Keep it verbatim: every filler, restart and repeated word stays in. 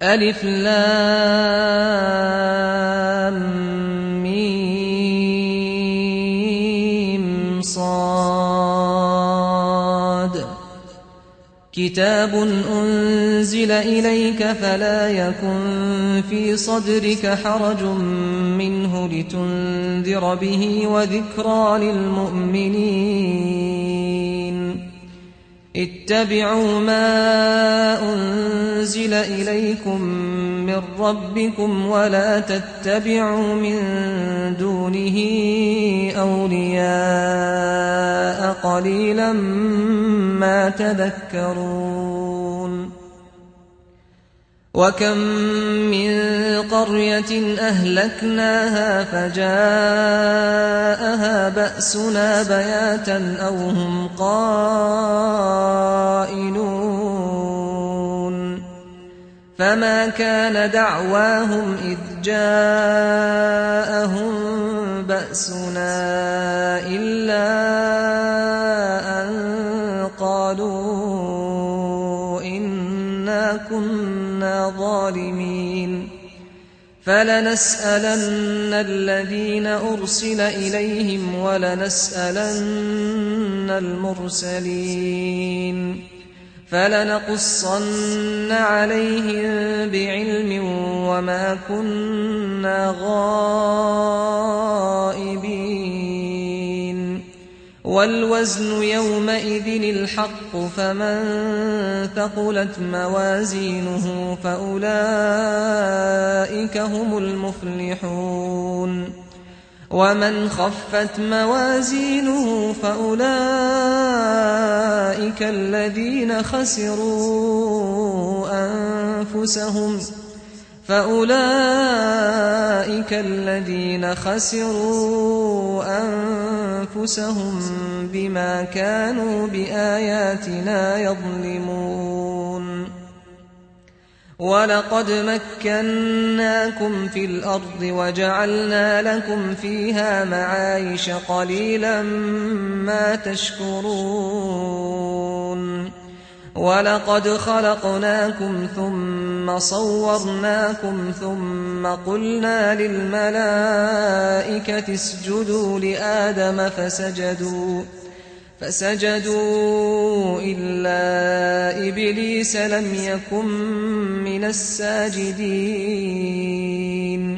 ألف لام ميم صاد كتاب أنزل إليك فلا يكن في صدرك حرج منه لتنذر به وذكرى للمؤمنين اتبعوا ما أنزل إليكم من ربكم ولا تتبعوا من دونه أولياء قليلا ما تذكرون وكم من قرية أهلكناها فجاءها بأسنا بياتا أو هم قائلون فما كان دعواهم إذ جاءهم بأسنا إلا أن قالوا إنا كنا ظالمين فلنسألن الذين أرسل إليهم ولنسألن المرسلين فلنقصن عليهم بعلم وما كنا غائبين والوزن يومئذ الحق فمن ثقلت موازينه فأولئك هم المفلحون ومن خفت موازينه فأولئك الذين خسروا أنفسهم فأولئك الذين خسروا أنفسهم بما كانوا بآياتنا يظلمون ولقد مكناكم في الأرض وجعلنا لكم فيها معايش قليلا ما تشكرون ولقد خلقناكم ثم صورناكم ثم قلنا للملائكة اسجدوا لآدم فسجدوا فسجدوا إلا إبليس لم يكن من الساجدين